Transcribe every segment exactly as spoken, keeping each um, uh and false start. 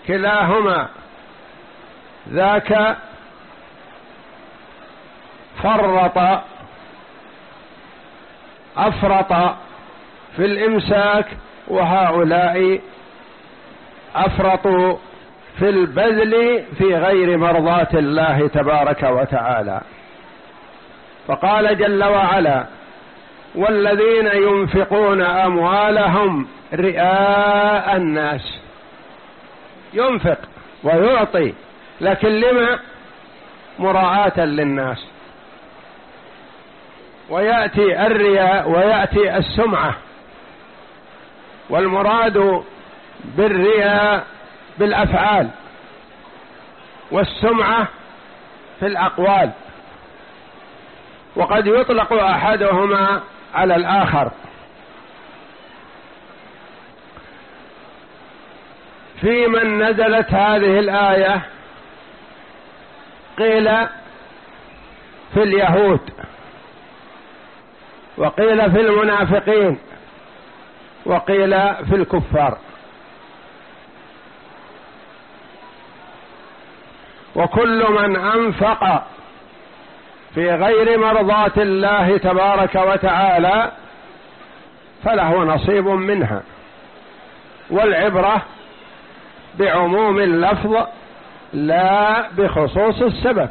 كلاهما ذاك فرط أفرط في الإمساك، وهؤلاء أفرطوا في البذل في غير مرضاة الله تبارك وتعالى. فقال جل وعلا: والذين ينفقون أموالهم رئاء الناس. ينفق ويعطي، لكن لما؟ مراعاة للناس. ويأتي الرياء ويأتي السمعة، والمراد بالرياء بالأفعال، والسمعة في الأقوال، وقد يطلق أحدهما على الآخر. في من نزلت هذه الآية قيل في اليهود، وقيل في المنافقين، وقيل في الكفار. وكل من أنفق في غير مرضاة الله تبارك وتعالى فله نصيب منها، والعبرة بعموم اللفظ لا بخصوص السبب.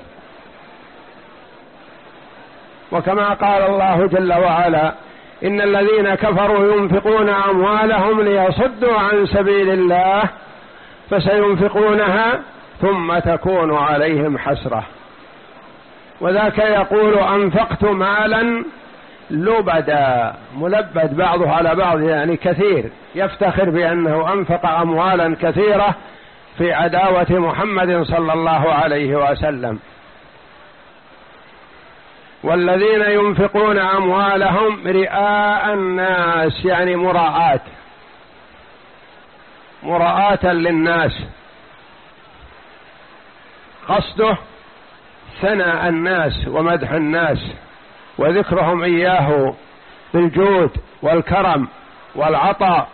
وكما قال الله جل وعلا: إن الذين كفروا ينفقون أموالهم ليصدوا عن سبيل الله فسينفقونها ثم تكون عليهم حسرة. وذاك يقول: أنفقت مالا لبدا، ملبد بعضه على بعض، يعني كثير، يفتخر بأنه أنفق أموالا كثيرة في عداوة محمد صلى الله عليه وسلم. والذين ينفقون أموالهم رئاء الناس، يعني مراءة مراءة للناس، قصده ثناء الناس ومدح الناس وذكرهم إياه بالجود والكرم والعطاء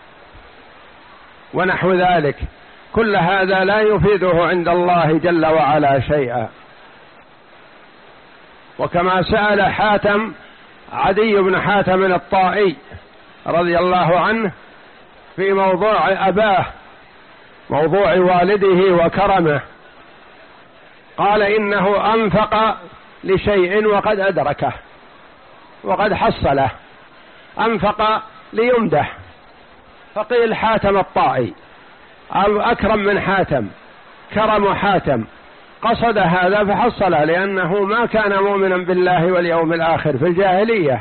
ونحو ذلك. كل هذا لا يفيده عند الله جل وعلا شيئا. وكما سأل حاتم عدي بن حاتم الطائي رضي الله عنه في موضوع أباه، موضوع والده وكرمه، قال: إنه أنفق لشيء وقد أدركه وقد حصله، أنفق ليمدح. فقيل حاتم الطائي أو أكرم من حاتم، كرم حاتم، قصد هذا فحصله، لأنه ما كان مؤمنا بالله واليوم الآخر في الجاهلية.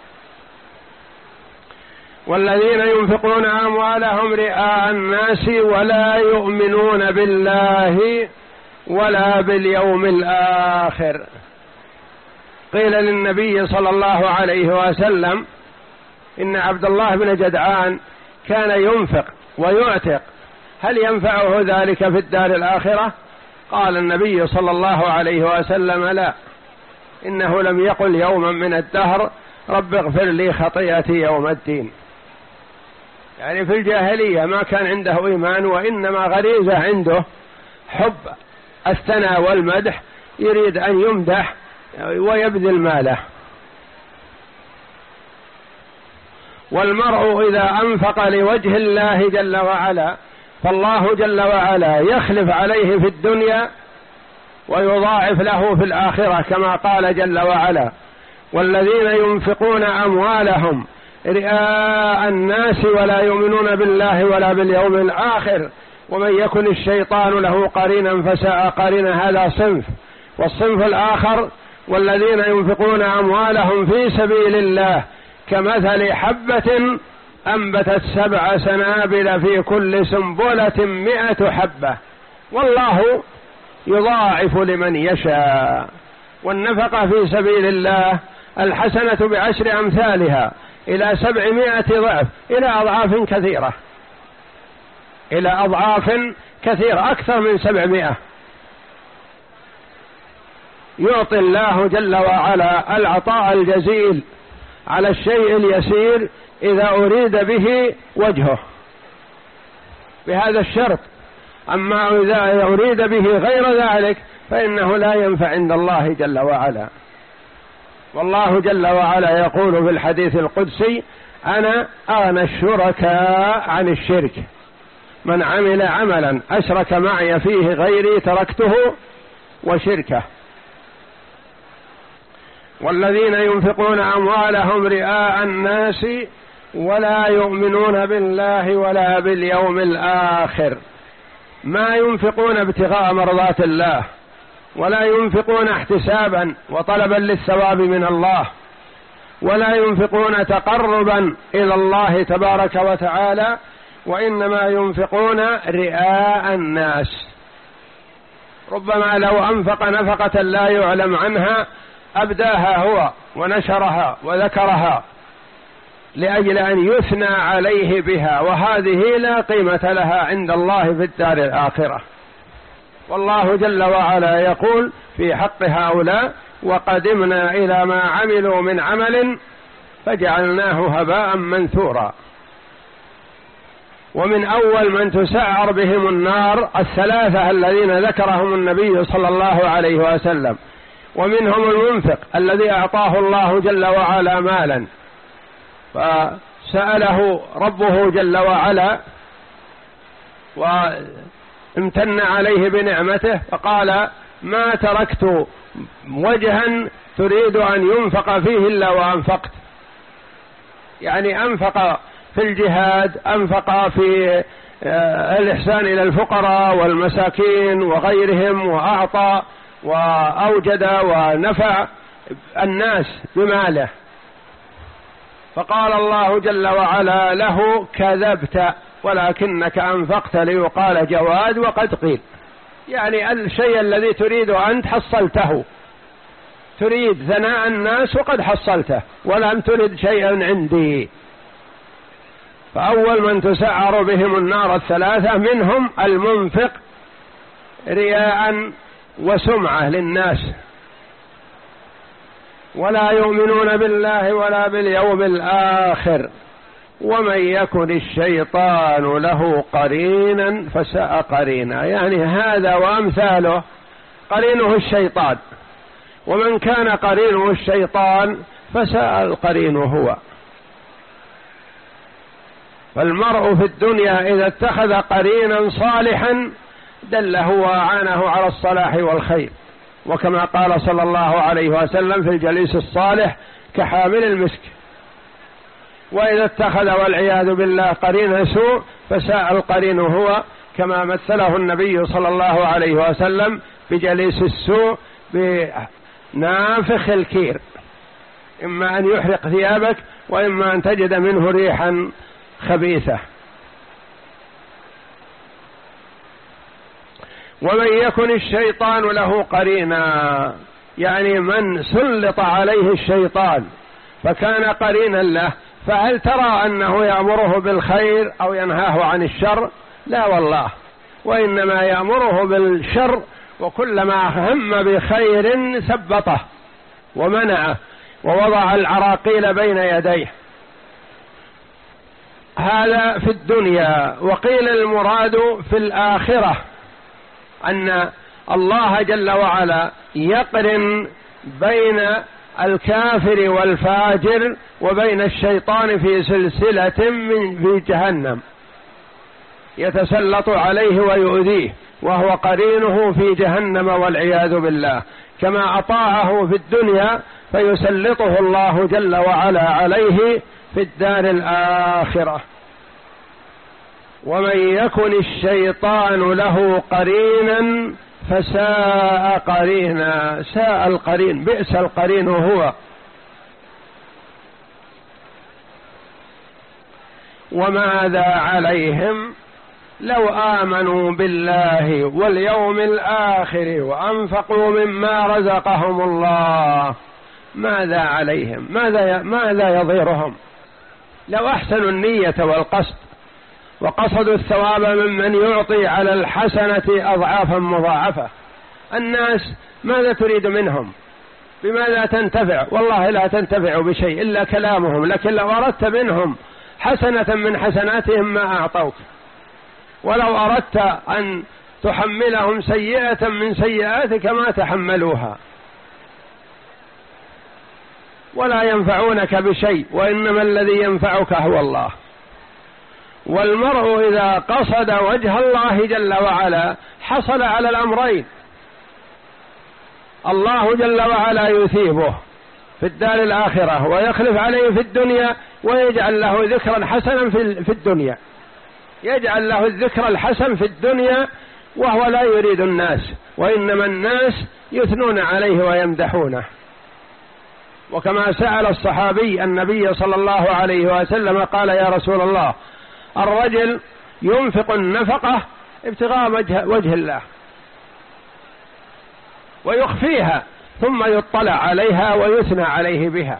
والذين ينفقون أموالهم رئاء الناس ولا يؤمنون بالله ولا باليوم الآخر. قيل للنبي صلى الله عليه وسلم: إن عبد الله بن جدعان كان ينفق ويعتق، هل ينفعه ذلك في الدار الآخرة؟ قال النبي صلى الله عليه وسلم: لا، إنه لم يقل يوما من الدهر رب اغفر لي خطيئتي يوم الدين. يعني في الجاهلية ما كان عنده إيمان، وإنما غريزة عنده حب الثناء والمدح، يريد أن يمدح ويبذل ماله. والمرء إذا أنفق لوجه الله جل وعلا فالله جل وعلا يخلف عليه في الدنيا ويضاعف له في الآخرة، كما قال جل وعلا: والذين ينفقون أموالهم رئاء الناس ولا يؤمنون بالله ولا باليوم الآخر ومن يكن الشيطان له قرينا فساء قرينا. هذا صنف. والصنف الآخر: والذين ينفقون أموالهم في سبيل الله كمثل حبة أنبتت سبع سنابل في كل سنبلة مئة حبة والله يضاعف لمن يشاء. والنفقة في سبيل الله الحسنة بعشر أمثالها إلى سبعمائة ضعف، إلى أضعاف كثيرة، إلى أضعاف كثيرة، أكثر من سبعمائة. يعطي الله جل وعلا العطاء الجزيل على الشيء اليسير إذا أريد به وجهه، بهذا الشرط: أما إذا يريد به غير ذلك فإنه لا ينفع عند الله جل وعلا. والله جل وعلا يقول في الحديث القدسي: أنا أغنى الشركاء عن الشرك، من عمل عملا أشرك معي فيه غيري تركته وشركه. والذين ينفقون أموالهم رئاء الناس ولا يؤمنون بالله ولا باليوم الآخر، ما ينفقون ابتغاء مرضات الله، ولا ينفقون احتسابا وطلبا للثواب من الله، ولا ينفقون تقربا إلى الله تبارك وتعالى، وإنما ينفقون رئاء الناس. ربما لو أنفق نفقة لا يعلم عنها أبداها هو ونشرها وذكرها لأجل أن يثنى عليه بها، وهذه لا قيمة لها عند الله في الدار الآخرة. والله جل وعلا يقول في حق هؤلاء: وقدمنا إلى ما عملوا من عمل فجعلناه هباء منثورا. ومن أول من تسعر بهم النار الثلاثة الذين ذكرهم النبي صلى الله عليه وسلم، ومنهم المنفق الذي أعطاه الله جل وعلا مالا فسأله ربه جل وعلا وامتن عليه بنعمته فقال: ما تركت وجها تريد أن ينفق فيه إلا وأنفقت. يعني أنفق في الجهاد، أنفق في الإحسان إلى الفقراء والمساكين وغيرهم، وأعطى وأوجد ونفع الناس بماله. فقال الله جل وعلا له: كذبت ولكنك أنفقت ليقال جواد وقد قيل. يعني الشيء الذي تريد أنت حصلته، تريد ثناء الناس وقد حصلته، ولم ترد شيئا عندي. فأول من تسعر بهم النار الثلاثة منهم المنفق رياء وسمعة للناس، ولا يؤمنون بالله ولا باليوم الآخر، ومن يكن الشيطان له قرينا فساء قرينا. يعني هذا وأمثاله قرينه الشيطان، ومن كان قرينه الشيطان فساء القرين هو. فالمرء في الدنيا إذا اتخذ قرينا صالحا دله وأعانه على الصلاح والخير، وكما قال صلى الله عليه وسلم: في الجليس الصالح كحامل المسك. وإذا اتخذ والعياذ بالله قرين سوء فساء القرين هو، كما مثله النبي صلى الله عليه وسلم بجليس السوء بنافخ الكير، إما أن يحرق ثيابك وإما أن تجد منه ريحا خبيثة. ومن يكن الشيطان له قرينا، يعني من سلط عليه الشيطان فكان قرينا له، فهل ترى أنه يأمره بالخير أو ينهاه عن الشر؟ لا والله، وإنما يأمره بالشر، وكلما هم بخير ثبطه ومنعه ووضع العراقيل بين يديه. هذا في الدنيا. وقيل المراد في الآخرة أن الله جل وعلا يقرن بين الكافر والفاجر وبين الشيطان في سلسلة من في جهنم يتسلط عليه ويؤذيه، وهو قرينه في جهنم والعياذ بالله. كما أطاعه في الدنيا فيسلطه الله جل وعلا عليه في الدار الآخرة. ومن يكن الشيطان له قرينا فساء قرينا. ساء القرين، بئس القرين هو. وماذا عليهم لو آمنوا بالله واليوم الآخر وأنفقوا مما رزقهم الله. ماذا عليهم؟ ماذا ماذا يضيرهم لو أحسنوا النية والقصد وقصدوا الثواب ممن يعطي على الحسنة أضعافا مضاعفة؟ الناس ماذا تريد منهم؟ بماذا تنتفع؟ والله لا تنتفع بشيء إلا كلامهم، لكن لو أردت منهم حسنة من حسناتهم ما أعطوك. ولو أردت أن تحملهم سيئة من سيئاتك ما تحملوها، ولا ينفعونك بشيء، وإنما الذي ينفعك هو الله. والمرء إذا قصد وجه الله جل وعلا حصل على الأمرين: الله جل وعلا يثيبه في الدار الآخرة ويخلف عليه في الدنيا، ويجعل له ذكرا حسنا في الدنيا، يجعل له الذكر الحسن في الدنيا وهو لا يريد الناس، وإنما الناس يثنون عليه ويمدحونه. وكما سأل الصحابي النبي صلى الله عليه وسلم قال: يا رسول الله، الرجل ينفق النفقة ابتغاء وجه الله ويخفيها ثم يطلع عليها ويثنى عليه بها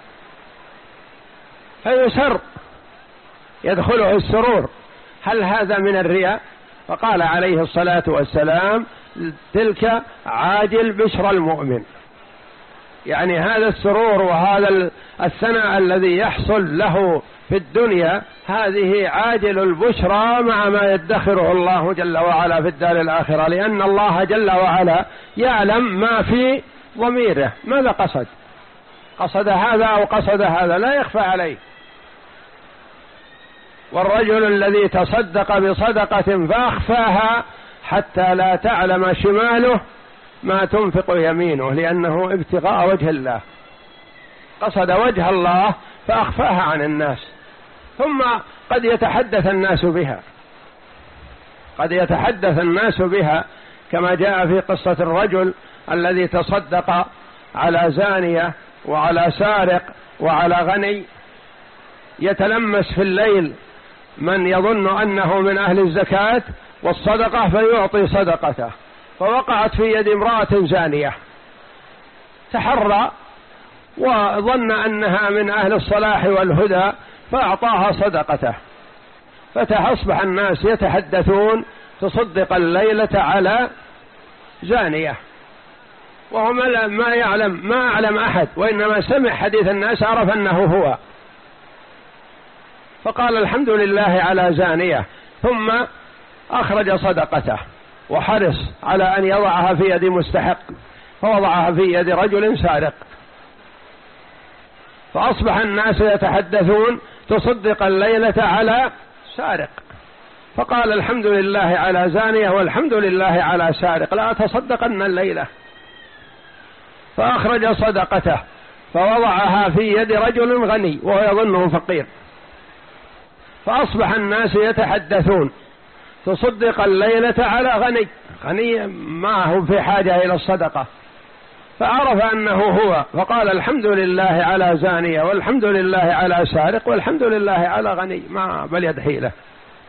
فيسر، يدخله السرور، هل هذا من الرياء؟ فقال عليه الصلاة والسلام: تلك عاجل بشرى المؤمن. يعني هذا السرور وهذا الثناء الذي يحصل له في الدنيا هذه عاجل البشرى مع ما يدخره الله جل وعلا في الدار الآخرة، لأن الله جل وعلا يعلم ما في ضميره، ماذا قصد، قصد هذا أو قصد هذا، لا يخفى عليه. والرجل الذي تصدق بصدقة فأخفاها حتى لا تعلم شماله ما تنفق يمينه، لأنه ابتغاء وجه الله، قصد وجه الله فأخفاها عن الناس، ثم قد يتحدث الناس بها، قد يتحدث الناس بها كما جاء في قصة الرجل الذي تصدق على زانية وعلى سارق وعلى غني، يتلمس في الليل من يظن أنه من أهل الزكاة والصدقة فيعطي صدقته، فوقعت في يد امرأة زانية، تحرى وظن أنها من أهل الصلاح والهدى فأعطاها صدقته، فأصبح الناس يتحدثون: تصدق الليلة على زانية، وهو ما يعلم، ما أعلم أحد، وإنما سمع حديث الناس عرف أنه هو، فقال: الحمد لله على زانية، ثم أخرج صدقته وحرص على أن يضعها في يد مستحق، فوضعها في يد رجل سارق، فأصبح الناس يتحدثون: تصدق الليلة على سارق، فقال: الحمد لله على زانية والحمد لله على سارق، لا أتصدقن الليلة. فأخرج صدقته فوضعها في يد رجل غني وهو يظنه فقير، فأصبح الناس يتحدثون: تصدق الليلة على غني، غني معه في حاجة إلى الصدقة، فعرف أنه هو، فقال: الحمد لله على زانية والحمد لله على سارق والحمد لله على غني، ما بل يد حيلة،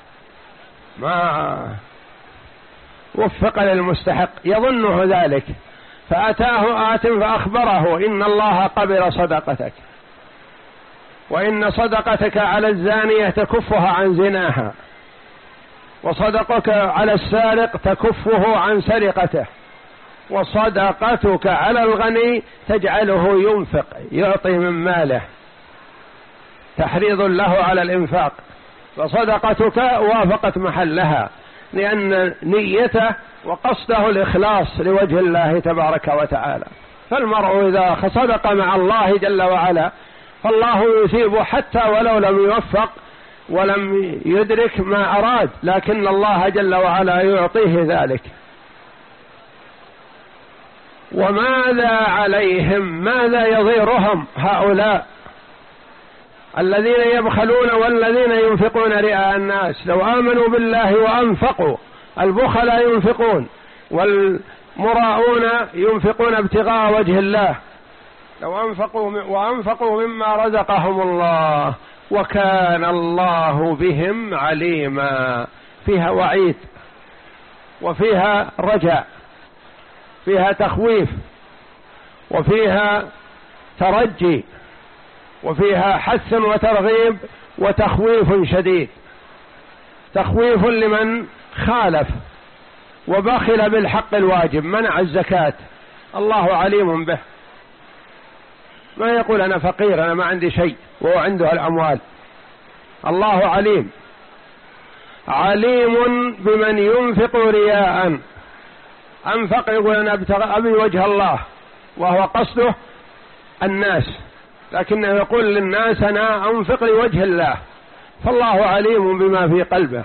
ما وفق للمستحق، يظنه ذلك، فأتاه آت فأخبره: إن الله قبل صدقتك، وإن صدقتك على الزانية تكفها عن زناها، وصدقك على السارق تكفه عن سرقته، وصدقتك على الغني تجعله ينفق، يعطي من ماله، تحريض له على الإنفاق، وصدقتك وافقت محلها، لأن نيته وقصده الإخلاص لوجه الله تبارك وتعالى. فالمرء إذا صدق مع الله جل وعلا فالله يثيبه حتى ولو لم يوفق ولم يدرك ما أراد، لكن الله جل وعلا يعطيه ذلك. وماذا عليهم، ماذا يضيرهم هؤلاء الذين يبخلون والذين ينفقون رئاء الناس؟ لو آمنوا بالله وأنفقوا، البخلاء ينفقون والمراؤون ينفقون ابتغاء وجه الله، لو أنفقوا وأنفقوا مما رزقهم الله وكان الله بهم عليما. فيها وعيد وفيها رجاء، فيها تخويف وفيها ترجي وفيها حث وترغيب وتخويف شديد. تخويف لمن خالف وبخل بالحق الواجب، منع الزكاة، الله عليم به، ما يقول أنا فقير أنا ما عندي شيء وهو عنده الأموال، الله عليم، عليم بمن ينفق رياء أنفق يقول أنا أبي وجه الله، وهو قصده الناس، لكنه يقول للناس أنا أنفق لوجه الله، فالله عليم بما في قلبه.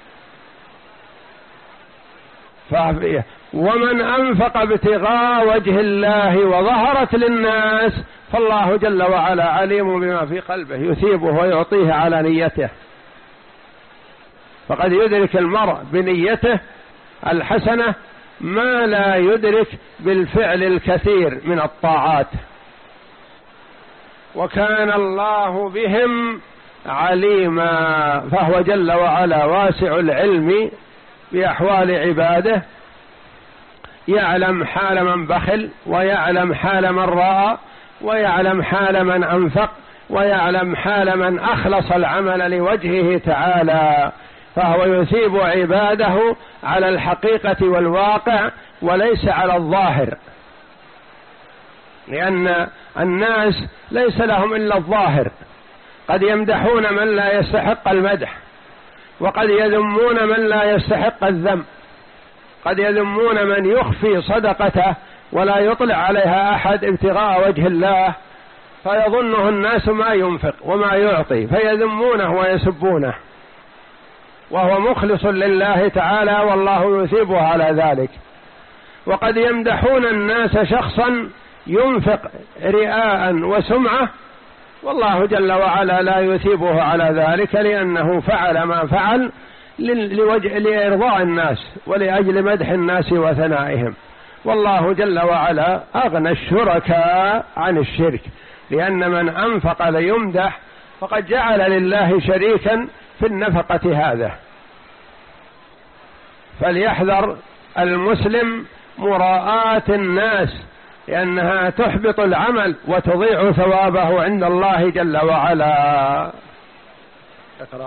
فعفيه. ومن أنفق ابتغاء وجه الله وظهرت للناس فالله جل وعلا عليم بما في قلبه، يثيبه ويعطيه على نيته. فقد يدرك المرء بنيته الحسنة ما لا يدرك بالفعل الكثير من الطاعات. وكان الله بهم عليما، فهو جل وعلا واسع العلم بأحوال عباده، يعلم حال من بخل، ويعلم حال من رأى، ويعلم حال من أنفق، ويعلم حال من أخلص العمل لوجهه تعالى، فهو يثيب عباده على الحقيقة والواقع وليس على الظاهر، لأن الناس ليس لهم إلا الظاهر، قد يمدحون من لا يستحق المدح، وقد يذمون من لا يستحق الذم، قد يذمون من يخفي صدقته ولا يطلع عليها أحد ابتغاء وجه الله، فيظنه الناس ما ينفق وما يعطي فيذمونه ويسبونه، وهو مخلص لله تعالى والله يثيبه على ذلك. وقد يمدحون الناس شخصا ينفق رئاء وسمعة، والله جل وعلا لا يثيبه على ذلك، لأنه فعل ما فعل لوجه لإرضاء الناس ولأجل مدح الناس وثنائهم. والله جل وعلا أغنى الشركاء عن الشرك، لأن من أنفق ليمدح فقد جعل لله شريكا في النفقة هذا. فليحذر المسلم مراءاة الناس، لأنها تحبط العمل وتضيع ثوابه عند الله جل وعلا. اقرأ.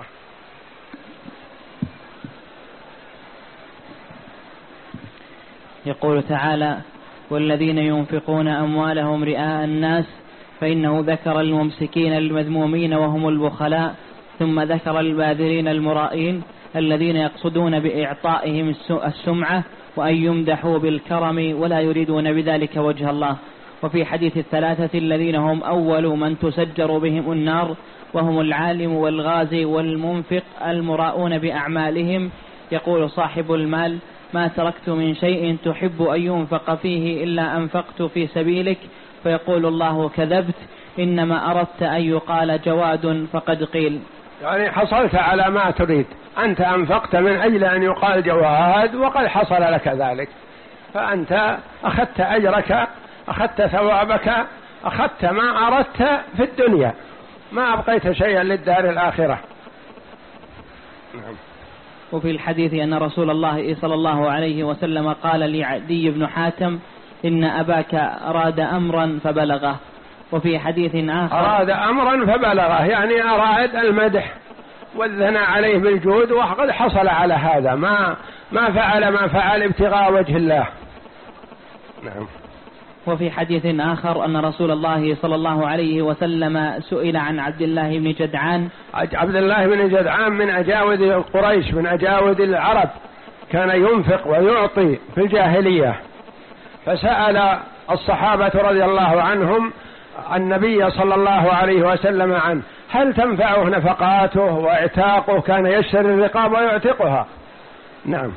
يقول تعالى: والذين ينفقون أموالهم رئاء الناس فإنه ذكر الممسكين المذمومين وهم البخلاء، ثم ذكر الباذرين المرائين الذين يقصدون بإعطائهم السمعة وأن يمدحوا بالكرم ولا يريدون بذلك وجه الله. وفي حديث الثلاثة الذين هم أول من تسجر بهم النار وهم العالم والغازي والمنفق المراؤون بأعمالهم، يقول صاحب المال: ما تركت من شيء تحب أن ينفق فيه إلا أنفقت في سبيلك، فيقول الله: كذبت، إنما أردت أن يقال جواد فقد قيل. يعني حصلت على ما تريد، أنت أنفقت من أجل أن يقال جواد وقد حصل لك ذلك، فأنت أخذت أجرك، أخذت ثوابك، أخذت ما أردت في الدنيا، ما أبقيت شيئا للدار الآخرة. نعم. وفي الحديث أن رسول الله صلى الله عليه وسلم قال لعدي بن حاتم: إن أباك أراد أمرا فبلغه. وفي حديث آخر: أراد أمرا فبلغه، يعني أراد المدح والثناء عليه بالجود، وقد حصل على هذا، ما ما فعل ما فعل ابتغاء وجه الله. نعم. وفي حديث آخر أن رسول الله صلى الله عليه وسلم سئل عن عبد الله بن جدعان. عبد الله بن جدعان من أجاود قريش، من أجاود العرب، كان ينفق ويعطي في الجاهلية، فسأل الصحابة رضي الله عنهم النبي صلى الله عليه وسلم عنه: هل تنفعه نفقاته واعتاقه؟ كان يشتري الرقاب ويعتقها. نعم.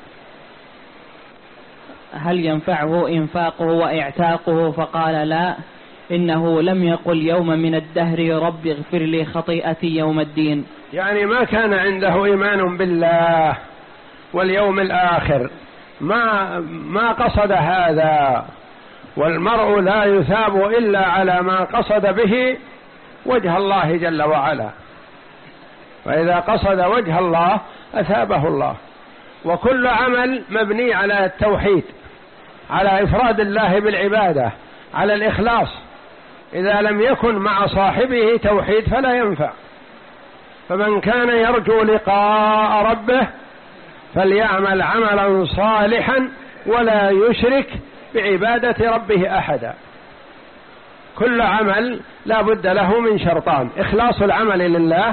هل ينفعه إنفاقه واعتاقه؟ فقال: لا، إنه لم يقل يوم من الدهر رب اغفر لي خطيئتي يوم الدين. يعني ما كان عنده إيمان بالله واليوم الآخر، ما ما قصد هذا، والمرء لا يثاب إلا على ما قصد به وجه الله جل وعلا، فإذا قصد وجه الله أثابه الله. وكل عمل مبني على التوحيد، على إفراد الله بالعبادة، على الإخلاص. إذا لم يكن مع صاحبه توحيد فلا ينفع. فمن كان يرجو لقاء ربه فليعمل عملا صالحا ولا يشرك بعبادة ربه أحدا. كل عمل لا بد له من شرطان: إخلاص العمل لله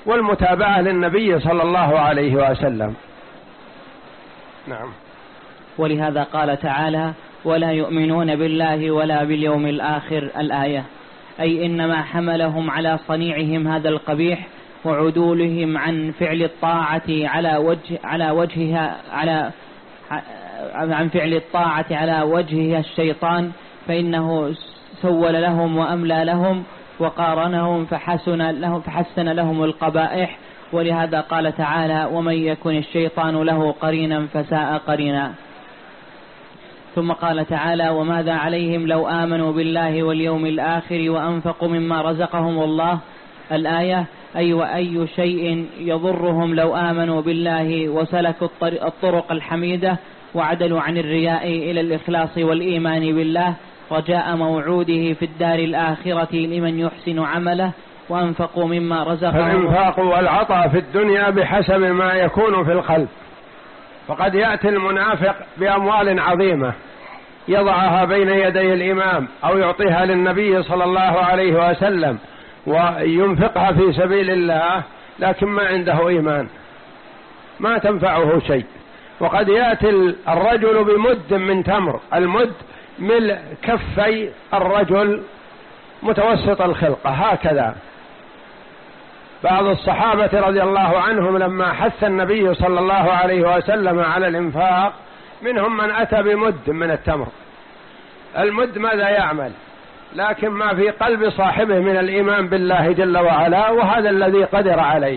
والمتابعة للنبي صلى الله عليه وسلم. نعم. ولهذا قال تعالى: ولا يؤمنون بالله ولا باليوم الآخر، الآية. أي إنما حملهم على صنيعهم هذا القبيح وعدولهم عن فعل الطاعة على وجه على وجهها على عن فعل الطاعة على وجهها الشيطان، فإنه سول لهم وأملى لهم وقارنهم فحسن لهم فحسن لهم القبائح. ولهذا قال تعالى: ومن يكن الشيطان له قرينا فساء قرينا. ثم قال تعالى: وماذا عليهم لو آمنوا بالله واليوم الآخر وأنفقوا مما رزقهم الله، الآية. أي وأي شيء يضرهم لو آمنوا بالله وسلكوا الطرق الحميدة وعدلوا عن الرياء إلى الإخلاص والإيمان بالله رجاء موعوده في الدار الآخرة لمن يحسن عمله وأنفقوا مما رزقهم. الإنفاق والعطاء في الدنيا بحسب ما يكون في القلب، فقد يأتي المنافق بأموال عظيمة يضعها بين يدي الإمام أو يعطيها للنبي صلى الله عليه وسلم وينفقها في سبيل الله، لكن ما عنده إيمان، ما تنفعه شيء. وقد يأتي الرجل بمد من تمر، المد ملء كفي الرجل متوسط الخلقة هكذا. بعض الصحابة رضي الله عنهم لما حث النبي صلى الله عليه وسلم على الإنفاق منهم من أتى بمد من التمر. المد ماذا يعمل؟ لكن ما في قلب صاحبه من الإيمان بالله جل وعلا، وهذا الذي قدر عليه.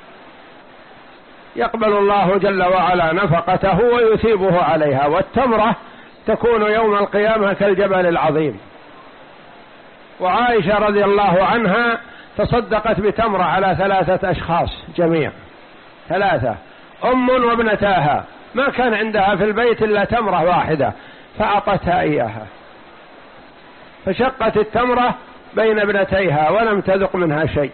يقبل الله جل وعلا نفقته ويثيبه عليها. والتمرة تكون يوم القيامة كالجبل العظيم. وعائشة رضي الله عنها تصدقت بتمرة على ثلاثة أشخاص جميع، ثلاثة، أم وابنتاها، ما كان عندها في البيت إلا تمرة واحدة فأعطتها إياها، فشقت التمرة بين ابنتيها ولم تذق منها شيء.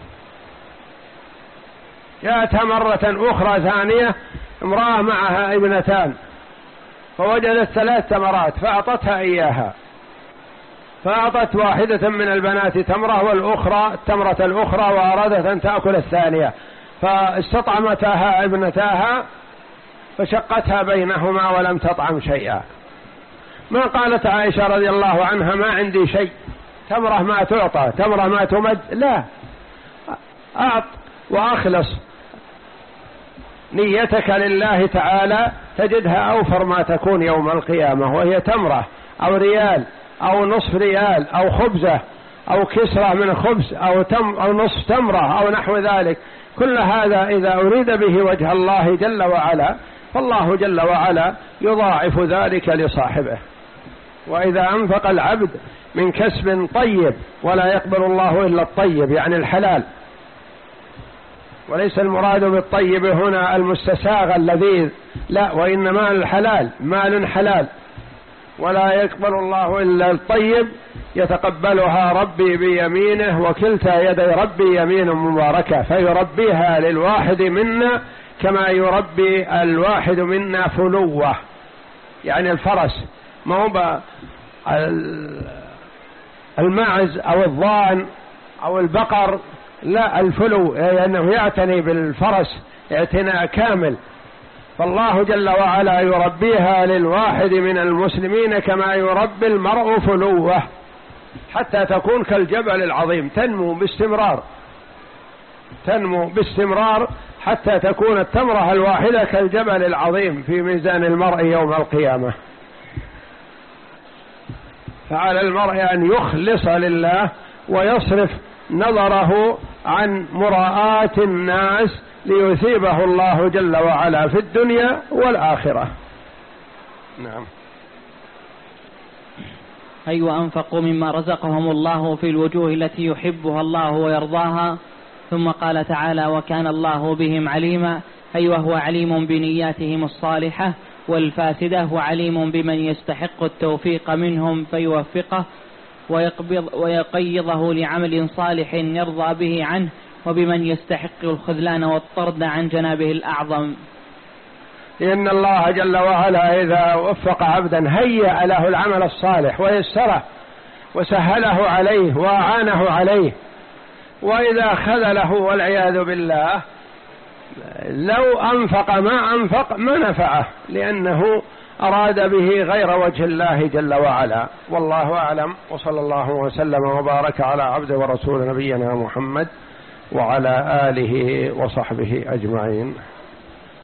جاءتها مرة أخرى ثانية امرأة معها ابنتان فوجدت ثلاث تمرات فأعطتها إياها، فأعطت واحدة من البنات تمرة والأخرى التمرة الأخرى وأرادت أن تأكل الثانية، فاستطعمتها ابنتاها فشقتها بينهما ولم تطعم شيئا. ما قالت عائشة رضي الله عنها ما عندي شيء، تمرة ما تعطى، تمرة ما تمد، لا، أعط وأخلص نيتك لله تعالى تجدها أوفر ما تكون يوم القيامة، وهي تمرة أو ريال أو نصف ريال أو خبزة أو كسرة من خبز أو, تم أو نصف تمرة أو نحو ذلك. كل هذا إذا أريد به وجه الله جل وعلا فالله جل وعلا يضاعف ذلك لصاحبه. وإذا أنفق العبد من كسب طيب، ولا يقبل الله إلا الطيب يعني الحلال، وليس المراد بالطيب هنا المستساغ اللذيذ، لا، وإنما الحلال، مال حلال، ولا يقبل الله إلا الطيب يتقبلها ربي بيمينه، وكلتا يدي ربي يمين مباركة، فيربيها للواحد منا كما يربي الواحد منا فلوة، يعني الفرس، ما هو الماعز أو الضان أو البقر، لا، الفلو لأنه يعني يعتني بالفرس اعتناء كامل. فالله جل وعلا يربيها للواحد من المسلمين كما يربي المرء فلوه، حتى تكون كالجبل العظيم، تنمو باستمرار، تنمو باستمرار حتى تكون التمرة الواحدة كالجبل العظيم في ميزان المرء يوم القيامة. فعلى المرء أن يخلص لله ويصرف نظره عن مراءة الناس ليثيبه الله جل وعلا في الدنيا والآخرة. نعم. أي وأنفقوا مما رزقهم الله في الوجوه التي يحبها الله ويرضاها. ثم قال تعالى: وكان الله بهم عليما، أي وهو عليم بنياتهم الصالحة والفاسدة، وعليم بمن يستحق التوفيق منهم فيوفقه ويقبض ويقيضه لعمل صالح يرضى به عنه، وبمن يستحق الخذلان والطرد عن جنابه الأعظم. إن الله جل وعلا إذا وفق عبدا هيأ له العمل الصالح ويسره وسهله عليه وأعانه عليه، وإذا خذله والعياذ بالله لو أنفق ما أنفق ما نفعه، لأنه أراد به غير وجه الله جل وعلا. والله أعلم، وصلى الله وسلم وبارك على عبد ورسول نبينا محمد وعلى آله وصحبه أجمعين.